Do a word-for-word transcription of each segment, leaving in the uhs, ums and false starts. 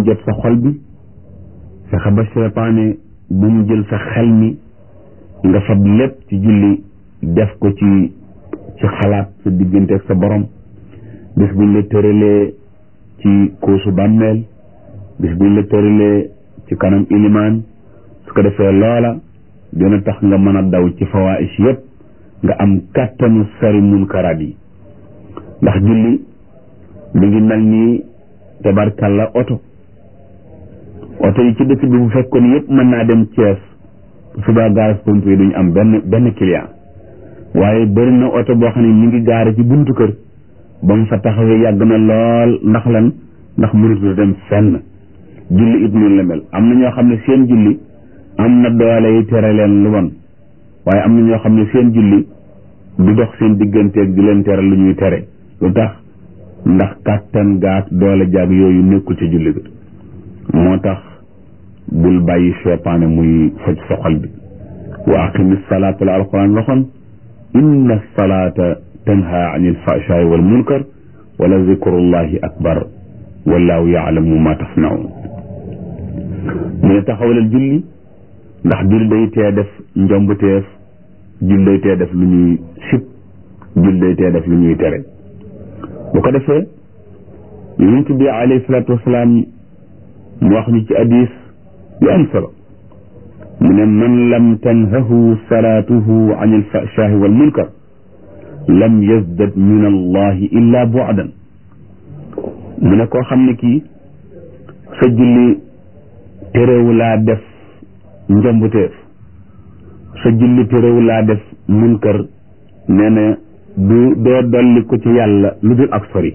jot sa xol bi fexe ba seytaane bu mu jël sa xel mi nga fab lépp ci julli def ko ci ci xalaat sa diggante ak sa borom bis buñ la tëralee ci koosu bàmmeel bis buñ la tëralee ci kanam ilimaan su ko defee loola dina tax nga mën a daw ci fawaais yépp nga am kàttanu sari munkaraat yi ndax julli mi ngi mel ni tabarkalla oto oto yi ci dëkk bi bu fekkoon yépp mën naa dem Thiès suba gaz pompe yi duñu am benn benn client waaye bëri na oto boo xam ne ñu ngi gaare ci buntu kër ba mu fa taxawee yàgg na lool ndax lan ndax mënatu dem fenn julli it noonu la mel am na ñoo xam ne seen julli am na doole yi tere leen lu bon waaye am na ñoo xam ne seen julli du dox seen digganteeg di leen tere lu ñuy tere lu tax ndax kàttan gaak doole jaag yooyu nekkul ci julli bi moo tax bul bàyyi seytaane muy faj sa xol bi wa aqimi salaata la alquran waxoon inna salaata tanha anil fahshaai wal munkar wala zikrullahi akbar wallahu yaalamu ma tasnaun mu ne taxawalal julli ndax julli day tee def njombuteef julli day tee def lu ñuy sib julli day tee def lu ñuy tere bu ko defee yonent bi alayhi salaatu wasalaam mu wax ñu ci hadiis yu am solo mu ne man lam tanhahu salaatuhu an alfahshaahi wal munkar lam yazdad min allahi illa bu'dan mu ne koo xam ne kii sa julli terewu laa def njombuteef sa julli terewu laa def munkar nee na du doo dolli ko ci yàlla lu dul ak sori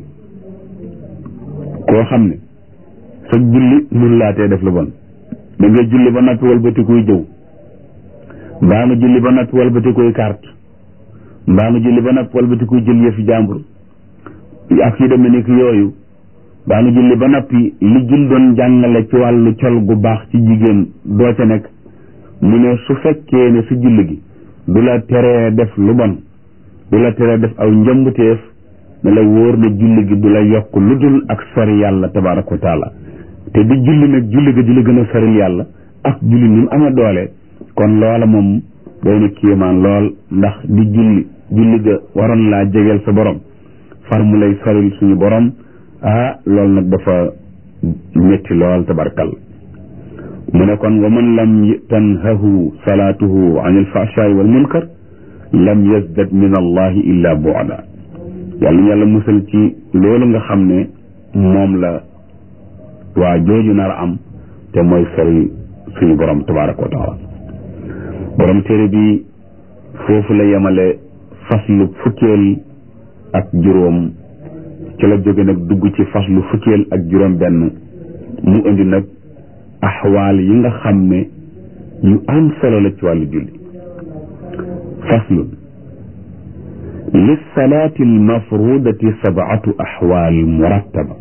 koo xam ne sa julli mënu laa tee def lu bon da nga julli ba noppi walbati koy jëw mbaa nga julli ba noppi walbati koy carte mbaa nga julli ba noppi walbati koy jël yëfi jàmbur ak yu demee ni ki yooyu mbaa nga julli ba noppi li jul doon jàngale ci wàllu col gu baax ci jigéen doo ca nekk mu ne su fekkee ne su julli gi du la teree def lu bon du la teree def aw njëmbuteef ne la wóor na julli gi du la yokk lu dul ak sori yàlla tabaaraka wa taala te di julli nag julli ga di la gën a soril yàlla ak julli ni mu amee doole kon loola moom day na kéemaan lool ndax di julli julli ga waroon laa jegeel sa borom far mu lay soril suñu borom ah loolu nag dafa metti lool tabarkal mu ne kon wa man lam tanhahu salaatuhu an alfahshaai wal munkar lam yazdad min allahi illa bu'da yàlla ñu yàlla musal ci loolu nga xam ne moom la waa jooju nar a am te mooy sori suñu borom tabaraka wa taala borom téere bi foofu la yemale faslu fukkeel ak juróom ci la jóge nag dugg ci faslu fukkeel ak juróom benn mu indi nag axwaal yi nga xam ne yu am solo la ci wàllu julli faslun lissalaati almafrudati sab'atu axwaal murattaba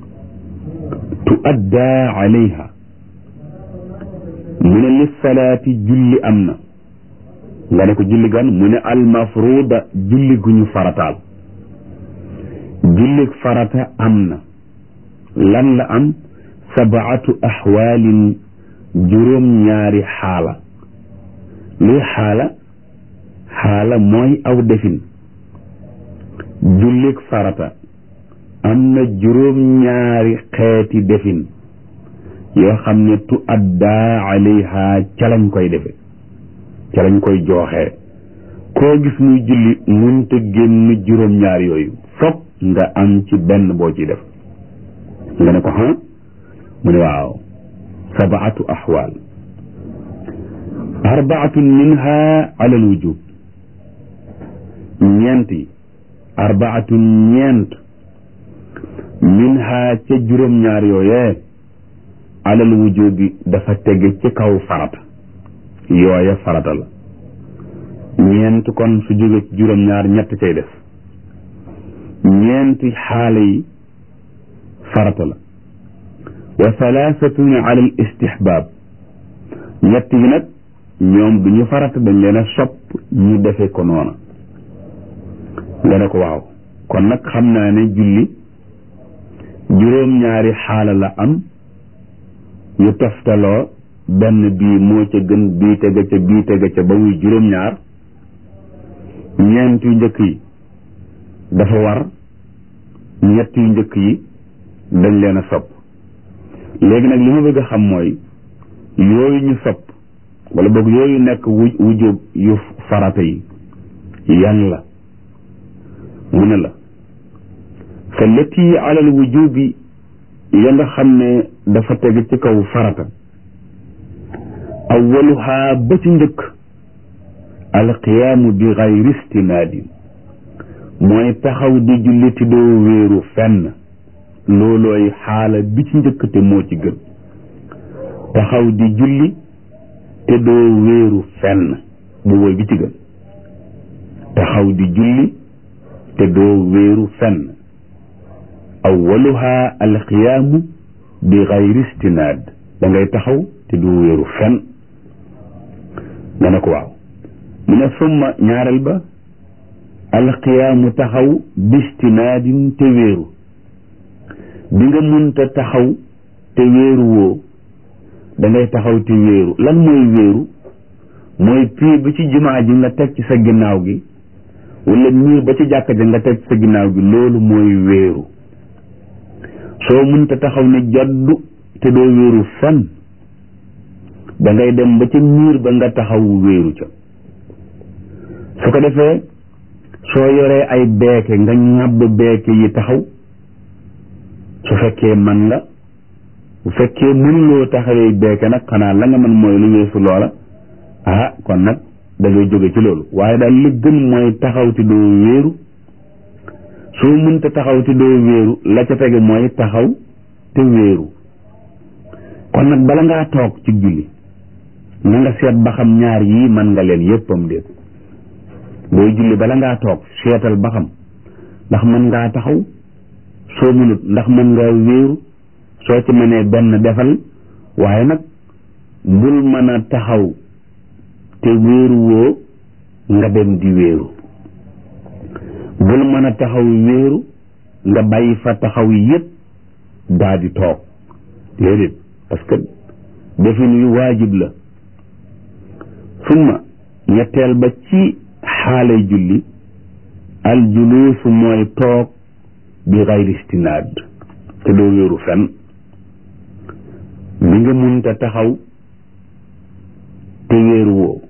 tuaddaa alayha mu ne lissalaati julli am na nga ne ko julli gan mu ne almafruda julli gu ñu farataal julli farata am na lan la am sabaatu axwaalin juróom ñaari xaala luy xaala xaala mooy aw defin jullik farata am na juróom ñaari xeeti defin yoo xam ne tu addaa alayha ca lañ koy defe ca lañ koy jooxee koo gis muy julli munta génn juróom ñaar yooyu fokk nga am ci benn boo ci def nga ne ko ha mu ne waaw sabaatu axwaal arbaatun minha ala al wujub ñeent yi arbaatun ñeent minha ca juróom ñaar yooyee ala al wujubi dafa tege ci kaw farata yooya farata la ñeent kon su jóge ci juróom ñaar ñett cay def ñeenti xaala yi farata la wa thalaathatun ala al istihbaab ñett yi nag ñoom du ñu farata dañ leen a sopp ñu defee ko noona nga ne ko waaw kon nag xam naa ne julli juróom ñaari xaala la am ñu toftaloo benn bii moo ca gën bii tega ca bii tega ca ba muy juróom-ñaar ñeent yu njëkk yi dafa war ñett yu njëkk yi dañ leen a sopp léegi nag li ma bëgg a xam mooy yooyu ñu sopp wala boog yooyu nekk wu wujub yu farata yi yan la mu ne la fa lati alal wujubi ya nga xam ne dafa teg ci kaw farata awwaluha ba ci njëkk alqiyaamu bi gayri istinaadin mooy taxaw di julli te doo wéeru fenn loolooy xaala bi ci njëkk te moo ci gën taxaw di julli te doo wéeru fenn bu woy bi ci gën taxaw di julli te doo wéeru fenn awwaluha alqiyaamu bi gayri istinaad da ngay taxaw te doo wéeru fenn nga ne ko waaw mu ne summa ñaareel ba alqiyaamu taxaw bistinaadin te wéeru bi nga munta taxaw te wéeru woo da ngay taxaw te wéeru lan mooy wéeru mooy pied bi ci jumaa ji nga teg ci sa ginnaaw gi wala miir ba ci jàkka ja nga teg ci sa ginnaaw gi loolu mooy wéeru soo munta taxaw ne jaddu te doo wéeru fan da ngay dem ba ca miir ba nga taxaw wéeru ca su ko defee soo yoree ay beeke nga ñàbb beeke yi taxaw su fekkee man nga bu fekkee mënuloo taxawee beeke nag xanaa la nga mën mooy lu weesu loola ah kon nag da ngay jóge ci loolu waaye daal li gën mooy taxaw ti doo wéeru soo mënta taxaw ti doo wéeru la ca tege mooy taxaw te wéeru kon nag bala ngaa toog ci julli na nga seet ba xam ñaar yii mën nga leen yéppam déet booy julli bala ngaa toog seetal ba xam ndax mën ngaa taxaw soo mënut ndax mën ngaa wéeru soo ci mënee benn defal waaye nag bul mën a taxaw te wéeru woo nga dem di wéeru bul mën a taxaw wéeru nga bàyyi fa taxaw yépp daa di toog déedéet parce que defin yu waajib la summa ñetteel ba ci xaalay julli al juluusu mooy toog bi gayri istinaad te doo wéeru fenn bi nga munta taxaw te wéeru woo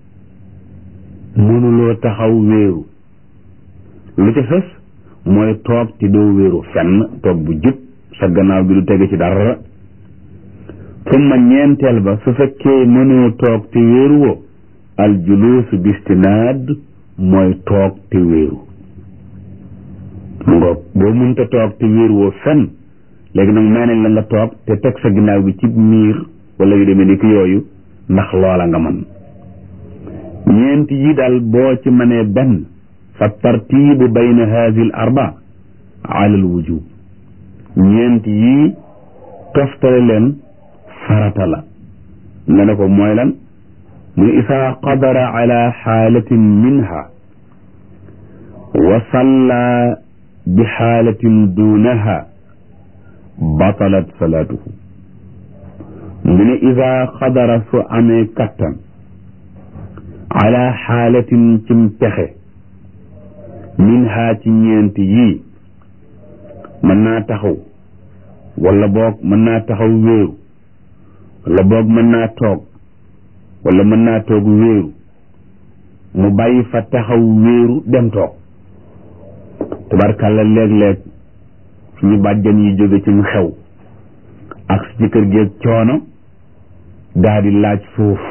mënuloo taxaw wéeru lu ca fes mooy toog te doo wéeru fenn toog bu jub sa gannaaw gi du tege ci dara summa ñeenteel ba su fekkee mënoo toog te wéeru woo al juluusu bi istinaad mooy toog te wéeru ngoog boo mënta toog te wéeru woo fenn léegi nag may nañ la nga toog te teg sa ginnaaw bi ci miir wala yu demee ni ki yooyu ndax loola nga man ñeent yi daal boo ci mënee benn fa tartiibu bayna haadi l arba ala al wujub ñeent yi toftale leen farata la nga ne ko mooy lan mu isaa qadara ala xaalatin minha wa salla bi xaalatin duunaha batalat salaatuhu mu ne isaa qadara su amee kattan ala xaalatin cim pexe minha ci ñeent yii mën naa taxaw wala boog mën naa taxaw wéeru wala boog mën naa toog wala mën naa toog wéeru mu bàyyi fa taxaw wéeru dem toog tabarkàlla léeg-léeg suñu bàjjan yi jóge ci mu xew ak ci kër gi ak coono daa di laaj suuf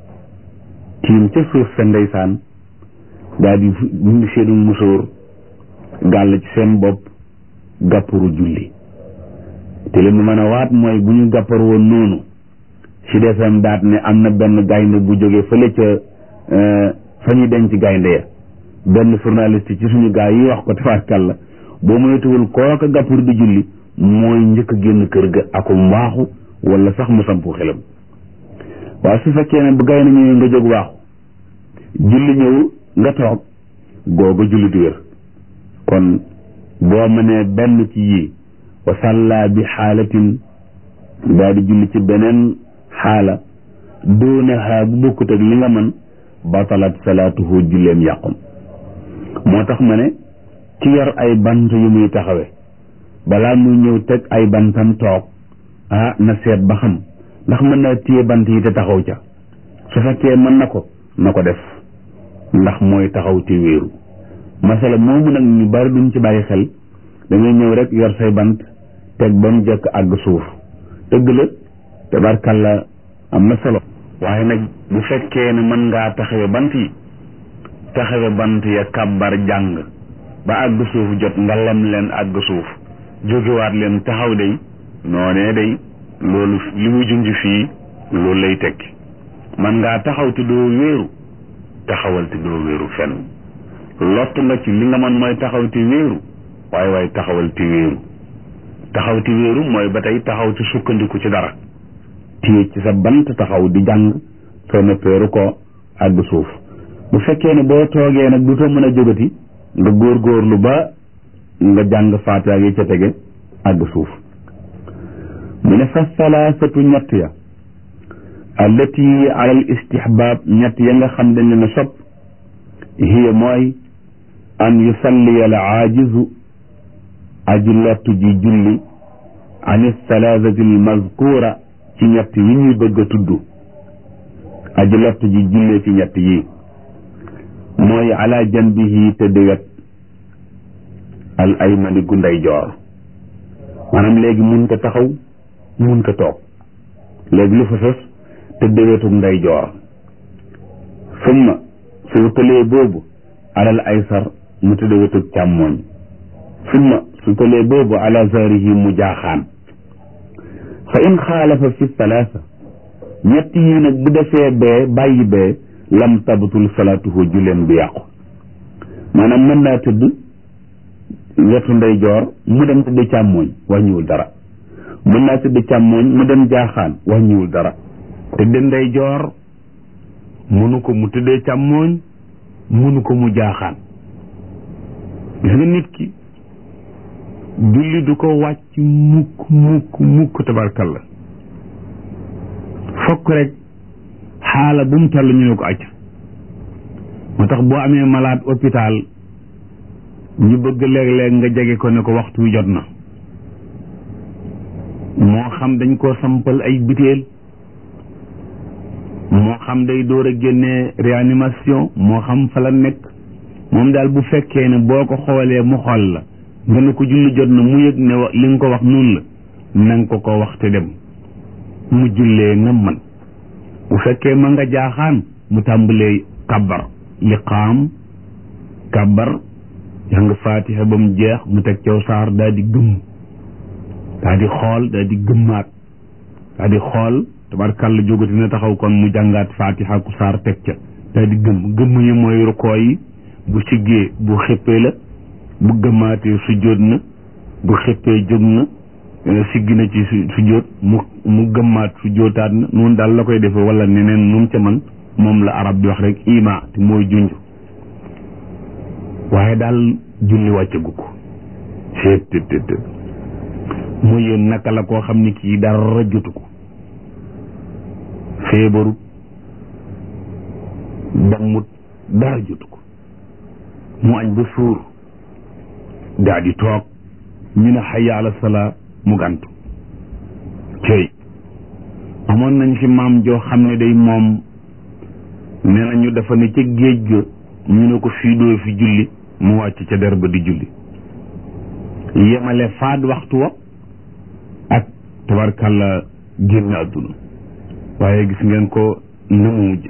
tiim ca suuf sa ndeysaan daa di bundi seenu musóor gàll ci seen bopp gàpparu julli te li mu mën a waat mooy bu ñu gàppar woon noonu ci defam daat ne am na benn gaynde bu jógee fële ca fa ñuy denc gaynde ya benn journaliste ci suñu gaa yi wax ko tabaarkàlla boo moytuwul kooka gàppar di julli mooy njëkk a génn kër ga akum waaxu wala sax mu sampu xelam waaye su fekkee ne bu gaynde ñëwee nga jóg waaxu julli ñëw nga toog googa julli du wér kon boo mënee benn ci yii wa salla bi xaalatin daal di julli ci beneen xaala doonaha bu bokkut ak li nga mën batalat salaatuhu julleem yàqum moo tax ma ne ci yor ay bant yu muy taxawe balaa muy ñëw teg ay bantam toog ah na seet ba xam ndax mën na téye bant yi te taxaw ca su fekkee mën na ko na ko def ndax mooy taxaw te wéeru masala moomu nag ñu bari duñ ci bàyyi xel da ngay ñëw rek yor say bant teg ba mu jëkk àgg suuf dëgg la tabarkalla am na solo waaye nag bu fekkee ne mën ngaa taxawe bant yi taxawe bant ya kàbbar jàng ba àgg suuf jot nga lem leen àgg suuf jógewaat leen taxaw day noonee day loolu li mu junj fii loolu lay tekki man ngaa taxaw te doo wéeru taxawal te doo wéeru fenn lott nga ci li nga mën mooy taxaw te wéeru waaye waaye taxawal te wéeru taxaw te wéeru mooy ba tey taxaw te sukkandiku ci dara téye ci sa bant taxaw di jàng soo noppeeru ko àgg suuf bu fekkee ne boo toogee nag du too mën a jógati nga góorgóorlu ba nga jàng faatiha yi ca tege àgg suuf mu ne fa salaasatu ñett ya allati ala al istihbaab ñett ya nga xam dañ leen a sopp hiya mooy an yusalliya al aajizu aji lottu ji julli an salaasati al mazkuura ci ñett yi ñuy bëgg a tudd aji lottu ji jullee ci ñett yi mooy ala janbihi tëdd wet al aymani gu ndeyjoor maanaam léegi mun ko taxaw mun ko toog léegi lu fa sos tëdd wetu ndeyjoor summa su tëlee boobu alal aysar mu tëdd wetu càmmooñ summa su tëlee boobu ala zarihi mu jaaxaan fa in xaalafa fi salaasa ñett yi nag bu defee bee bàyyi bee lam tabtul salaatuhu julleem bi yàqu maanaam mën naa tëdd wetu ndeyjoor mu dem tëdd càmmooñ wàññiwul dara mën naa tëdd càmmooñ mu dem jaaxaan wàññiwul dara tëdd ndeyjoor mënu ko mu tëddee càmmooñ mënu ko mu jaaxaan gis nga nit ki julli du ko wàcc mukk mukk mukk tabarkalla fokk rek xaala bu mu toll ñu ne ko acc moo tax boo amee malade hôpital ñu bëgg léeg-léeg nga jege ko ne ko waxtu wi jot na moo xam dañ koo sampal ay biteel moo xam day door a génnee réanimation moo xam fa la nekk moom daal bu fekkee ne boo ko xoolee mu xool la nga ne ko julli jot na mu yëg ne li nga ko wax noonu la na nga ko ko wax te dem mu jullee nga man bu fekkee ma nga jaaxaan mu tàmbalee kabbar liqaam kabbar jàng faatiha ba mu jeex mu teg caw saar daal di gëmm daal di xool daal di gëmmaat daal di xool tabarkàlla jógati na taxaw kon mu jàngaat faatiha ku saar teg ca daal di gëmm gëmm yi mooy rukoo yi bu siggee bu xëppee la bu gëmmaatee sujjóot na bu xëppee jóg na siggi na ci sujjóot mu mu gëmmaat sujjóotaat na noonu daal la koy defee wala neneen nu mu ca man moom la arab di wax rek ima te mooy junj waaye daal julli wàccagu ko seet tët tët tët mu yéen naka la koo xam ni kii dara jotu ko feebarut dammut dara jotu ko mu añ ba suur daa di toog ñu ne hayya ala salaa mu gàntu cey amoon nañ fi maam joo xam ne day moom nee nañu dafa ne ca géej ga ñu ne ko fii doo fi julli mu wàcc ca der ba di julli yemale faat waxtu wa ak tabarkàlla génn àdduna waaye gis ngeen ko na mu mujje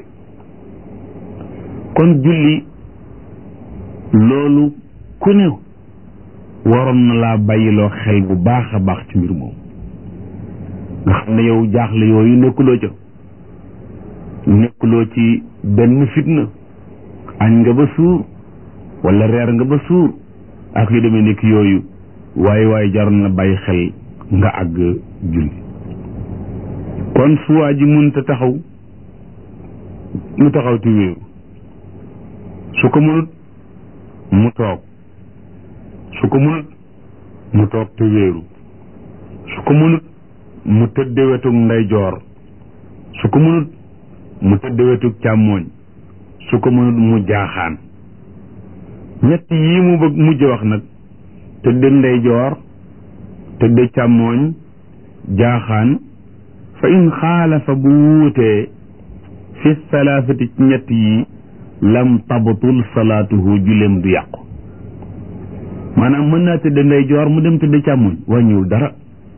kon julli loolu ku ne waroon na laa bàyyiloo xel bu baax a baax ci mbir moom nga xam ne yow jaaxle yooyu nekkuloo ca nekkuloo ci benn fitna añ nga ba suur wala reer nga ba suur ak yu demee nekk yooyu waaye waaye jaroon na bàyyi xel nga àgg julli kon su waa ji mënta taxaw mu taxaw ci wéeru su ko mënut mu toog su ko mënut mu toog te wéeru su ko mënut mu tëdde wetug ndeyjoor su ko mënut mu tëdde wetug càmmooñ su ko mënut mu jaaxaan ñett yii mu bëgg mujj wax nag tëdde ndeyjoor tëdde càmmooñ jaaxaan fa in xaalafa bu wuutee fi salaasati ci ñett yi lam tabtul salaatuhu juleem du yàqu maanaam mën naa tëdd ndeyjoor mu dem tëdd càmmooñ wàññiwul dara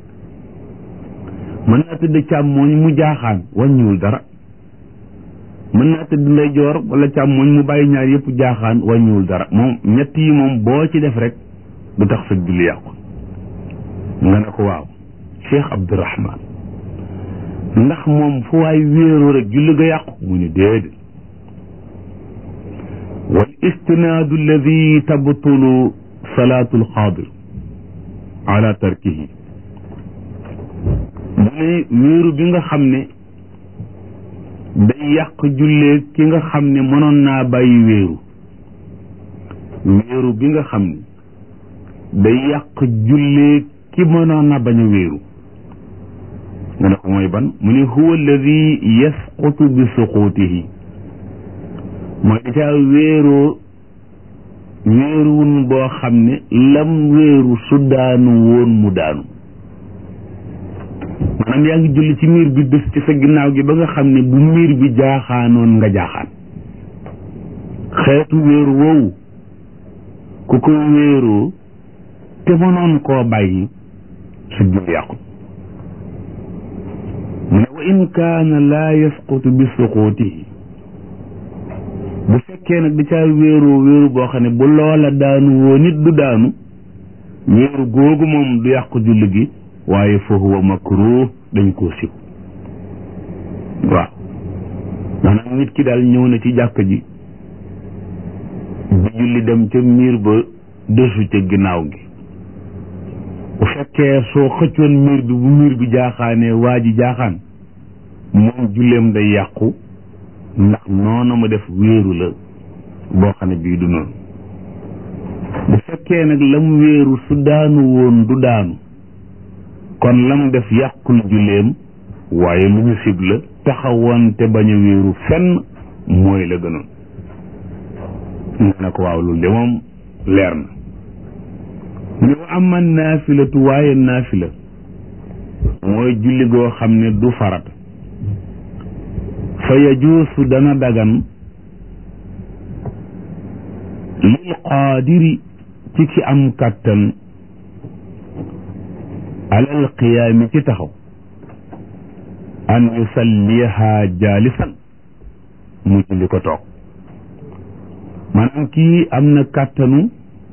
mën naa tëdd càmmooñ mu jaaxaan wàññiwul dara mën naa tëdd ndeyjoor wala càmmooñ mu bàyyi ñaar yëpp jaaxaan wàññiwul dara moom ñett yi moom boo ci def rek du tax sa julli yàqu nga ne ko waaw Cheikh Abdourahman ndax moom fu waay wéeru rek julli ga yàqu mu ne déedéet wal istinaadu alladi tabtulu salaatul xaadir ala tarkihi mu ne wéeru bi nga xam ne day yàq jullee ki nga xam ne mënoon naa bàyyi wéeru wéeru bi nga xam ne day yàq jullee ki mënoon na bañ a wéeru nga ne ko mooy ban mu ne huwa alladi yasqutu bi suqutihi mooy da caa wéeroo wéeruwun boo xam ne lam wéeru su daanu woon mu daanu maanaam yaa ngi julli ci miir bi bés ci sa ginnaaw gi ba nga xam ne bu miir bi jaaxaanoon nga jaaxaan xeetu wéeru woowu ku ko wéeroo te mënoon koo bàyyi su julli yàqu mu ne wa in kaana laa yasqutu bi suqutihi bu fekkee nag da caa wéeroo wéeru boo xam ne bu loola daanu woo nit du daanu wéeru googu moom du yàqu julli gi waaye fa huwa makruh dañ koo sib waaw maanaam nit ki daal ñëw na ci jàkk ji di julli dem ca miir ba desu ca ginnaaw gi bu fekkee soo xëccoon miir bi bu miir bi jaaxaanee waa ji jaaxaan moom julleem day yàqu ndax noonu ma def wéeru la boo xam ne bii du noonu bu fekkee nag lam wéeru su daanu woon du daanu kon lam def yàqul julleem waaye lu ñu sib la taxawoon te bañ a wéeru fenn mooy la gënoon nga ne ko waaw loolu de moom leer na mu ne wa ama naafilatu waaye naafila mooy julli goo xam ne du farata fa yajuusu dana dagan lil qaadiri ci ci am kàttan alal qiyaami ci taxaw an yusalliha jaalisan mu julli ko toog maanaam kii am na kàttanu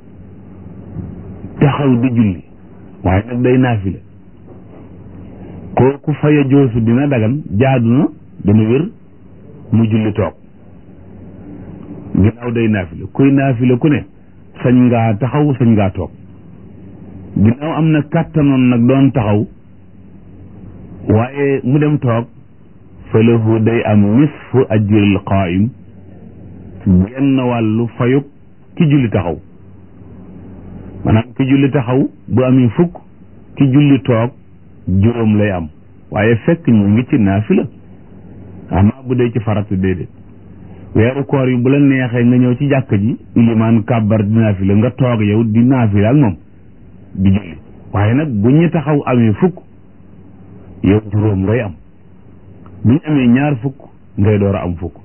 taxaw di julli waaye nag day naafila kooku fa yajuusu dina dagan jaadu na dana wér mu julli toog ginnaaw day naafila kuy naafila ku ne sañ ngaa taxaw sañ ngaa toog ginnaaw am na kàttanoon nag doon taxaw waaye mu dem toog fa lahu day am nisfu ajril qaa'im genn wàllu fayuk ki julli taxaw maanaam ki julli taxaw bu amee fukk ki julli toog juróom lay am waaye fekk ñu ngi ci naafila amaa bu dee ci farata déedéet weeru koor yi bu la neexee nga ñëw ci jàkk ji ilimaan kàbbar di naafila nga toog yow di naafila ak moom di julli waaye nag bu ñu taxaw amee fukk yow juróom ngay am bu ñu amee ñaar fukk ngay door a am fukk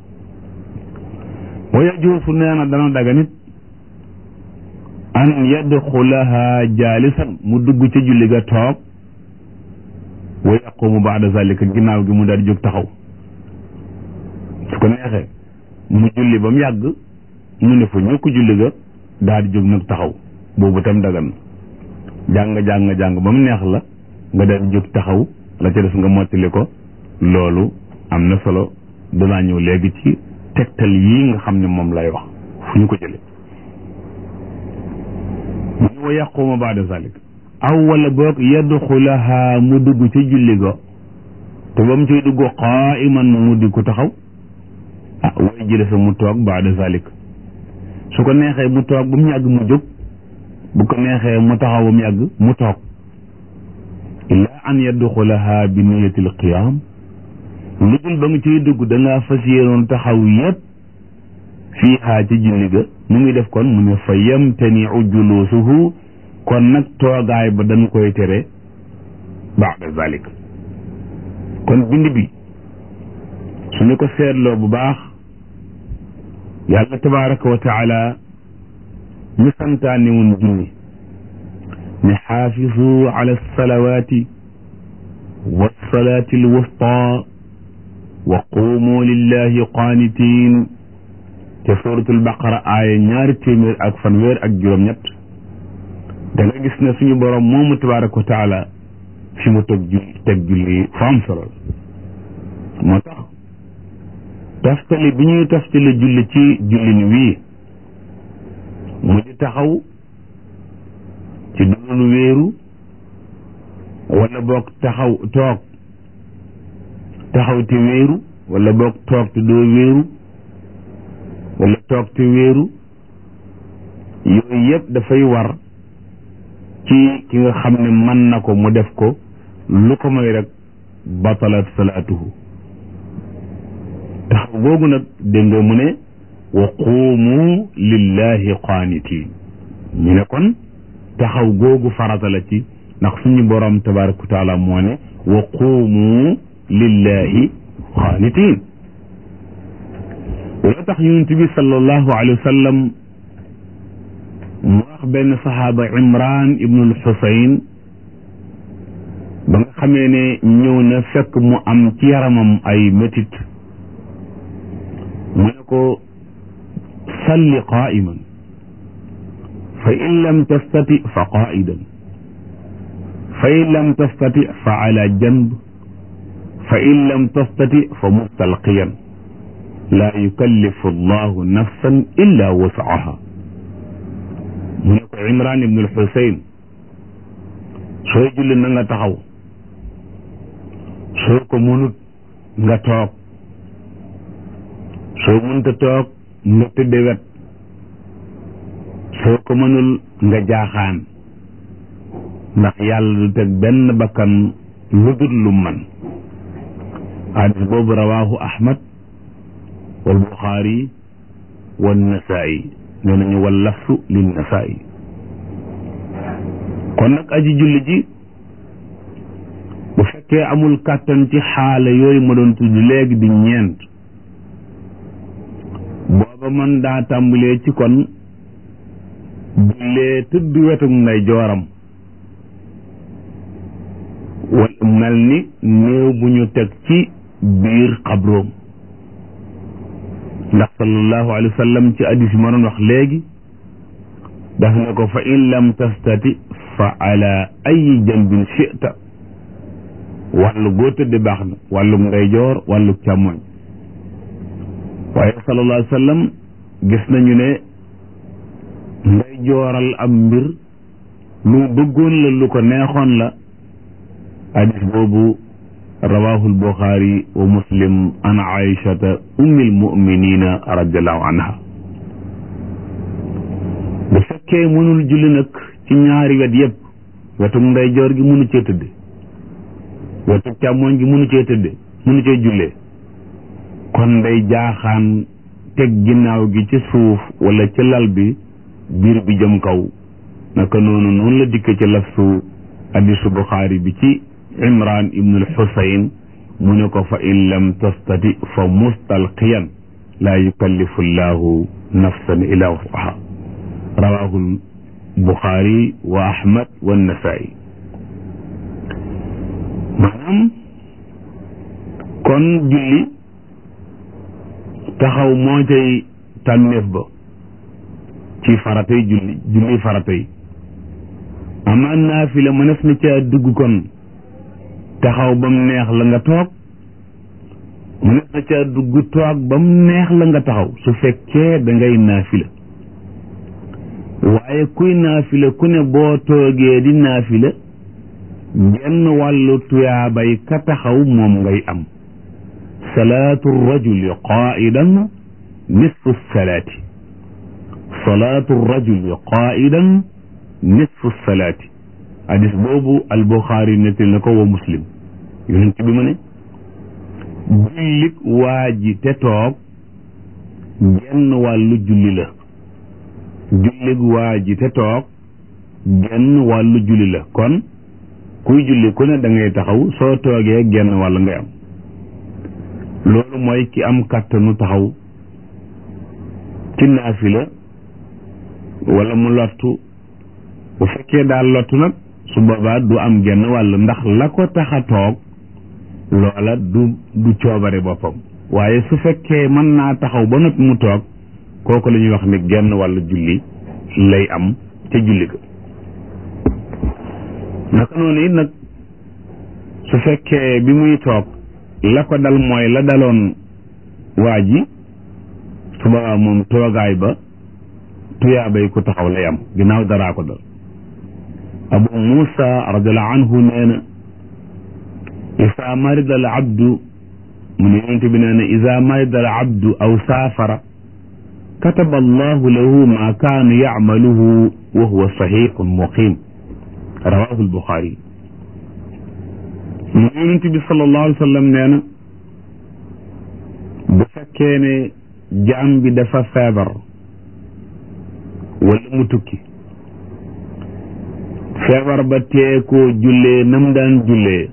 wa yajuusu nee na dana daga nit an yadxulaha jaalisan mu dugg ca julli ga toog wa yaqumu baada zalika ginnaaw gi mu daal di jóg taxaw su ko neexee mu julli ba mu yàgg mu ne fa ñukk julli ga daal di jóg nag taxaw boobu tam dagan jàng jàng jàng ba mu neex la nga daal di jóg taxaw la ca des nga mottali ko loolu am na solo danaa ñëw léegi ci tegtal yii nga xam ne moom lay wax fu ñu ko jële mu ne wa yaquma baada zalik aw wala boog yadxulaha mu dugg ci julli ga te ba mu ciy dugg qaa'iman mu di ko taxaw ah way jële sa mu toog baada zalik su ko neexee mu toog ba mu yàgg mu jóg bu ko neexee mu taxaw ba mu yàgg mu toog illa an yadxulaha bi niyati alqiyaam lu dul ba nga ciy dugg dangaa fas yéenoon taxaw yépp fiihaa ci julli ga mu ngi def kon mu ne fa yamtaniu julusuhu kon nag toogaay ba dañ koy tere baada zalik kon bind bi suñu ko seetloo bu baax yàlla tabaraka wa taala ñu santaane woon julli ne xaafisu ala alsalawati walsalati alwusta wa qumu lillahi qaanitin te suratul baqara aaya ñaari téeméer ak fanweer ak juróom-ñett da nga gis ne suñu borom moomu tabaraka wa taala fi mu teg julli teg julli fa am solo moo tax taftali bi ñuy taftali julli ci jullin wii mu di taxaw ci doon wéeru wala boog taxaw toog taxaw te wéeru wala boog toog te doo wéeru wala toog te wéeru yooyu yëpp dafay war ci ki nga xam ne mën na ko mu def ko lu ko moy rek batalat salaatuhu taxaw googu nag dégg nga mu ne wa quumu lillahi qaanitiin ñu ne kon taxaw googu farata la ci ndax suñu borom tabaraka wa taala moo ne wa quumu lillahi qaanitiin loo tax yonent bi sallallahu alayhi wa sallam mu wax benn saxaaba Imran ibnul Xusayn ba nga xamee ne ñëw na fekk mu am ci yaramam ay métit mu ne ko salli qaa'iman fa in lam tastati fa qaa'idan fa in lam tastati fa ala janb fa in lam tastati fa mustalqiyan laa yukallifu allahu nafsan illa wusaha mu ne ko Imran ibnul Xusayn sooy julli na nga taxaw soo ko mënut nga toog soo mënta toog nga tëdde wet soo ko mënul nga jaaxaan ndax yàlla du teg benn bakkan lu dul lu man hadis boobu rawaahu Ahmad wal Buxaari wan Nasaa'i nee nañu wal lafsu lin Nasaa'i kon nag aji julli ji bu fekkee amul kàttan ci xaala yooyu ma doon tudd léegi di ñeent booba man daa tàmbalee ci kon jullee tëdd wetuk nday jooram wala mel ni néew bu ñu teg ci biir xabroom ndax sallallahu alayhi wa sallam ci hadis ma doon wax léegi daf ne ko fa in lam tastati fa ala ayi janbin shi'ta wàllu goo tëdde baax na wàllu ndeyjoor wàllu càmmoñ waaye sallallahu alayhi wa sallam gis nañu ne ndeyjooral am mbir lu bëggoon la lu ko neexoon la hadis boobu rawahu albuxaari wa muslim an aishata ummi almuminina radiallahu anha bu fekkee mënul julli nag ci ñaari wet yépp wetu ndeyjoor gi mënu cee tëdde wetu càmmooñ gi mënu cee tëdde mënu cee jullee kon day jaaxaan teg ginnaaw gi ci suuf wala ci lal bi biir bi jëm kaw naka noonu noonu la dikke ci lafsu hadisu buxaari bi ci Imran ibnul Xusayn mu ne ko fa in lam tastati fa mustalqiyan laa yukallifu llahu nafsan illa wusaha rawahu Buxaari wa Ahmad wa Nasaa'i maanaam kon julli taxaw moo cay tànneef ba ci faratay julli julli faratay amaa naafila mënees na ca dugg kon taxaw ba mu neex la nga toog mënees na ca dugg toog ba mu neex la nga taxaw su fekkee da ngay naafila waaye kuy naafila ku ne boo toogee di naafila genn wàllu tuyaabay ka taxaw moom ngay am salaatu rajuli qaa'idan nisfu salaati salaatu rajuli qaa'idan nisfu salaati hadis boobu al Buxaari nettali na ko wa Muslim yonent bi mu ne jullit waa ji te toog genn wàllu julli la jullit waa ji te toog genn wàllu julli la kon kuy julli ku ne da ngay taxaw soo toogee genn wàll ngay am loolu mooy ki am kàttanu taxaw ci naafila wala mu lottu bu fekkee daal lottu nag su boobaa du am genn wàll ndax la ko tax a toog loola du du coobare boppam waaye su fekkee mën naa taxaw ba noppi mu toog kooku la ñuy wax ne genn wàllu julli lay am ca julli ga naka noonu it nag su fekkee bi muy toog la ko dal mooy la daloon waa ji su boobaa moom toogaay ba tuyaabay ku taxaw lay am ginnaaw daraa ko dal abu muusa radiallahu anhu nee na isa marida al abdu mu ne yonent bi nee na isa marida al abdu aw saafara kataba allahu lahu ma kaana yacmaluhu wa huwa saxiixun muqiim rawahu albuxaari mu ne yonent bi sallallahu alayhi wa sallam nee na bu fekkee ne jaam bi dafa feebar wala mu tukki feebar ba tee koo jullee nam daan jullee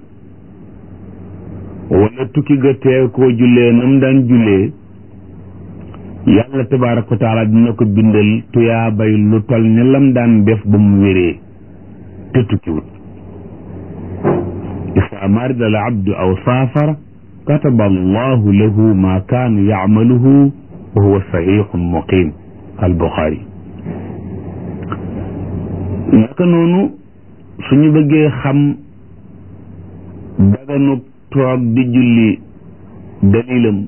wala tukki ga tee koo jullee nam daan jullee yàlla tabaaraka wa taala dina ko bindal tuyaabay lu tol ne lam daan def ba mu wéree te tukkiwut isa marida al abdu aw saafara kataba allahu lahu ma kaana yacmaluhu wa huwa saxiixun muqiim al buxaari naka noonu suñu bëggee xam daganub toog di julli dalilam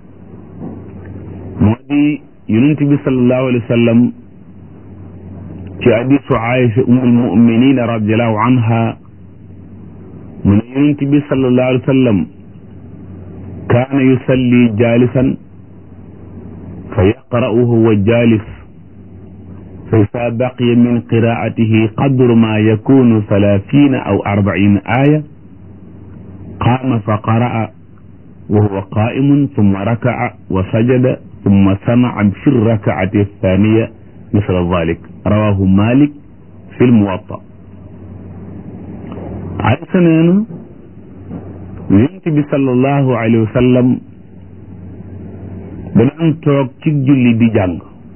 moo di yonent bi sallallahu alayhi wa sallam ci hadiisu Aïcha ummul mu'minin radiallahu anha mu ne yonent bi sallallahu alayhi wa sallam kaana yusalli jaalisan fa yaqra'u huwa jaalis fa izaa baqiya min qiraa'atihi qadru maa yakuunu salaasiina aw arba'iina aaya qaama fa qara'a wa huwa qaa'imun summa raka'a wa sajada summa sama'a fi raka'ati ath-thaaniya misla zaalik rawaahu Maalik fi al-Muwatta. Aysa nee na Yonent bi sallallahu alayhi wa sallam dana toog ci julli di jàng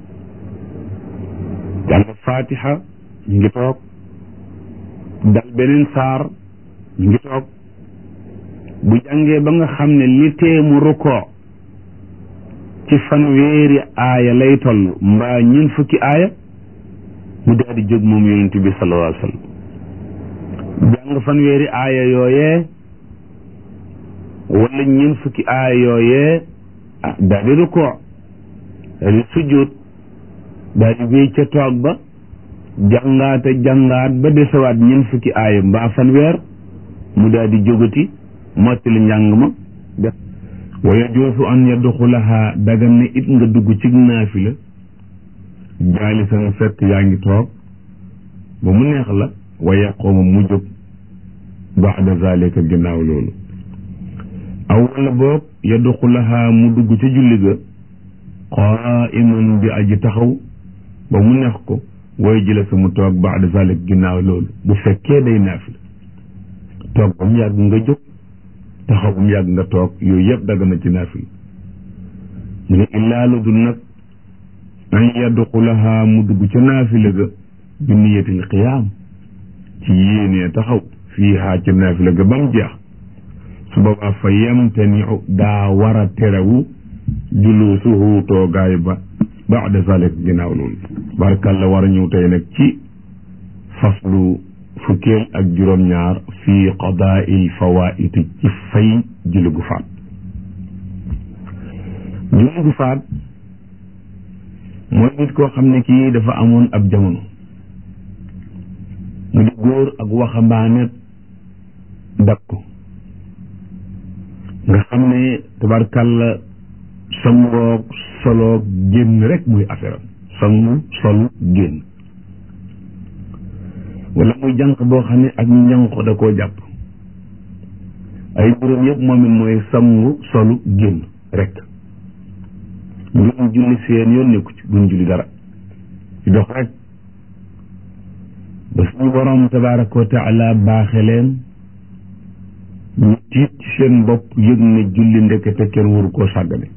jàng Fatiha ñu ngi toog dal beneen saar ñu ngi toog bu jàngee ba nga xam ne li teemu rukkoo ci fanweeri aaya lay toll mbaa ñun fukki aaya mu daal di jóg moom yonent bi sallallahu alayhi wa sallam jàng fanweeri aaya yooyee wala ñun fukki aaya yooyee ah daal di rukkoo daal di sujjóot daal di wéy ca toog ba jàngaate jàngaat ba desewaat ñun fukki aaya mbaa fanweer mu daal di jógati mottali njàng ma def wa yajuusu an yadxulaha dagan ne it nga dugg ci naafila jaalisan fekk yaa ngi toog ba mu neex la wa yaquuma mu jóg baada zalika ginnaaw loolu aw wala boog yadxulaha mu dugg ci julli ga qaa'iman bi aji taxaw ba mu neex ko way jële sa mu toog baada zalika ginnaaw loolu bu fekkee day naafila toog ba mu yàgg nga jóg taxaw bu mu yàgg nga toog yooyu yëpp dagg na ci naafila mu ne illaa lu dul nag an yadxulaha mu dugg ca naafila ga bi niyatil qiyaam ci yéenee taxaw fii haa ca naafila ga ba mu jeex su boobaa fa yamtaniu daa war a terewu julusuhu toogaay ba baada zalik ginnaaw loolu barkalla war a ñëw tey nag ci faslu fukkeel ak juróom-ñaar fii qadaa'il fawaa'iti ci fay julli gu faat julli gu faat mooy nit koo xam ne kii dafa amoon ab jamono mu di góor ak waxambaane dab ko nga xam ne tabarkalla sangoog soloog génn rek muy affaire am sangu solu génn wala muy jànq boo xam ne ak njànq da koo jàpp ay mbiram yëpp moom it mooy sangu solu génn rek mbirum julli seen yoon nekku ci duñ julli dara ci dox rek ba suñu borom tabaraka wa taala baaxe leen ñu tiit ci seen bopp yëg ne julli ndekete kenn waru koo sàggane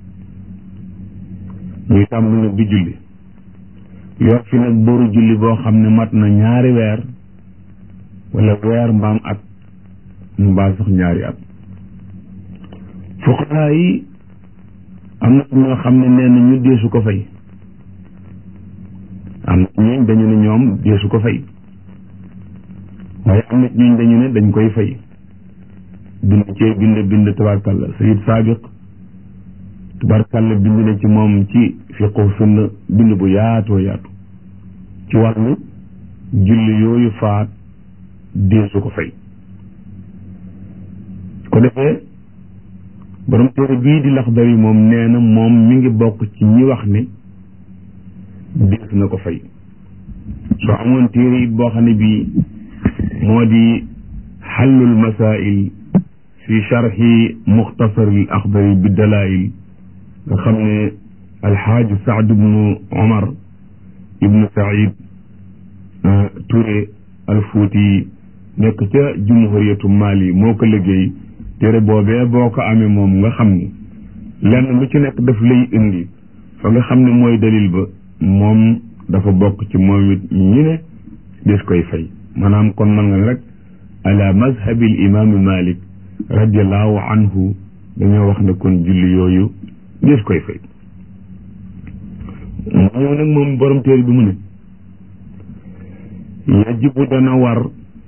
ñuy tàmbali nag di julli yor fi nag boru julli boo xam ne mat na ñaari weer wala weer mbaam at mbaa sax ñaari at fuqahaa yi am na ñoo xam ne nee na ñu deesu ko fay am na ñooñ dañu ne ñoom deesu ko fay waaye am na ñooñ dañu ne dañ koy fay bind cee bind bind tabarkalla sayid saabiq tabarkalla bind na ci moom ci fiqhu sunna bind bu yaatoo yaatu ci wàllu julli yooyu faat deesu ko fay ko defee borom téere bii di Laxdari moom nee na moom mi ngi bokk ci ñi wax ne dees na ko fay soo amoon téere it boo xam ne bii moo di xallul masail fi charxi muxtasaril Axdari bi dalail nga xam ne alxaaji Saad ibnu Omar ibnu Saïd Touré alfuuti nekk ca jumhuriyatu Mali moo ko liggéey téere boobee boo ko amee moom nga xam ne lenn lu ci nekk daf lay indi fa nga xam ne mooy dalil ba moom dafa bokk ci moom it ñi ne des koy fay maanaam kon man nga ne rek ala mazhabil imaamu Malik radiallahu anhu dañoo wax ne kon julli yooyu des koy fay ñëw nag moom borom téere bi mu ne yajibu dana war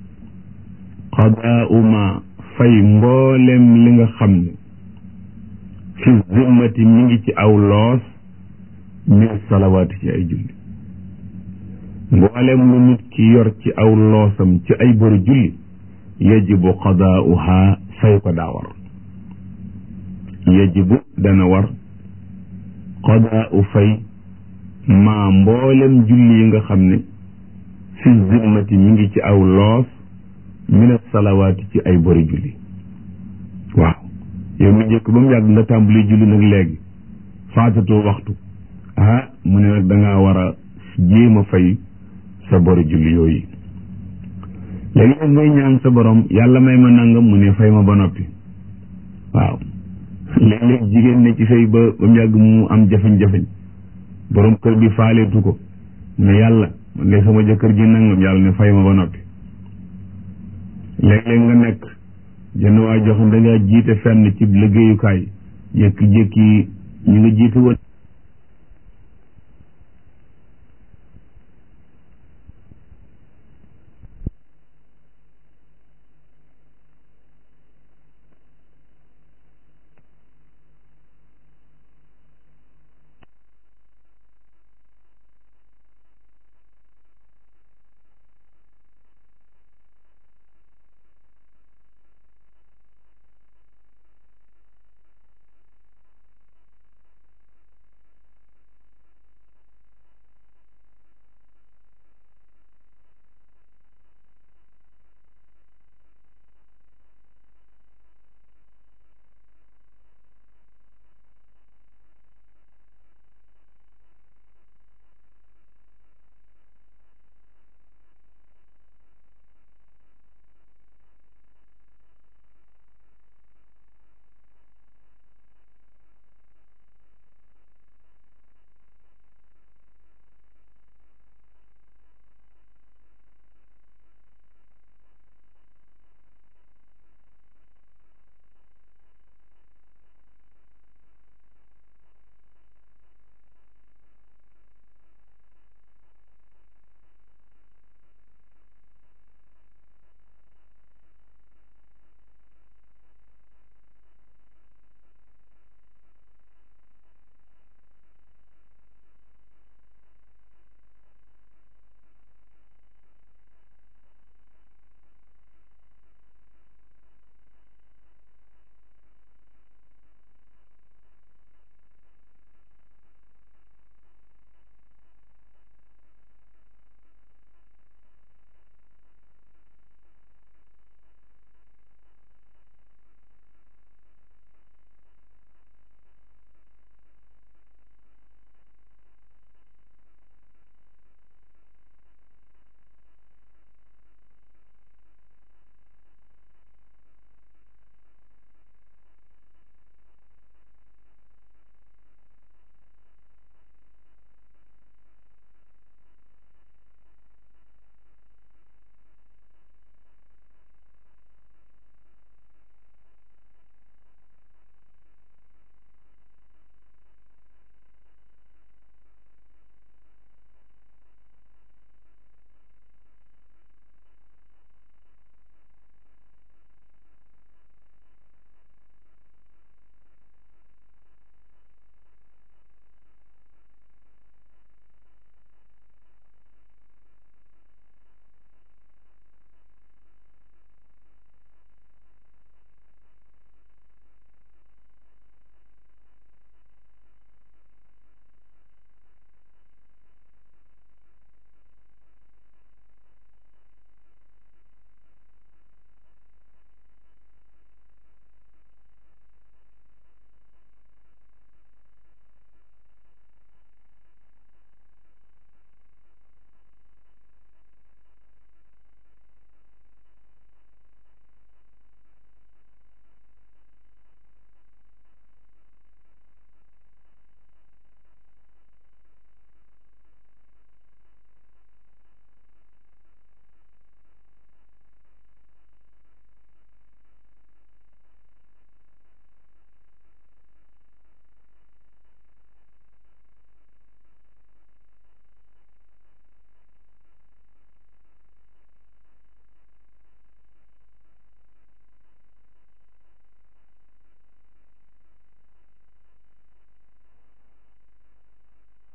qadaau ma fay mboolem li nga xam ne fi zimmati mi ngi ci aw loos min salawaati ci ay julli mboolem lu nit ki yor ci aw loosam ci ay bëri julli yajibu qadaauha fay ko daa war yajibu dana war qadaau fay maa mboolem julli yi nga xam ne fi zimmati mi ngi ci aw loos min salawaati ci ay bëri julli waaw yow mi njëkk ba mu yàgg nga tàmbali julli nag léegi faatatoo waxtu ah mu ne nag dangaa war a jéem a fay sa bëri julli yooyu léegi nag ngay ñaan sa borom yàlla may ma nangam mu ne fay ma ba noppi waaw léeg-léeg jigéen ne ci sëy ba ba mu yàgg mu am jafeñ-jafeñ borom kër bi faaleetu ko mu ne yàlla man de sama jëkkër ji nangam yàlla ne fay ma ba noppi léeg-léeg nga nekk jenn waa jox da ngaa jiite fenn ci liggéeyukaay jékki-jékki ñu nga jiite woon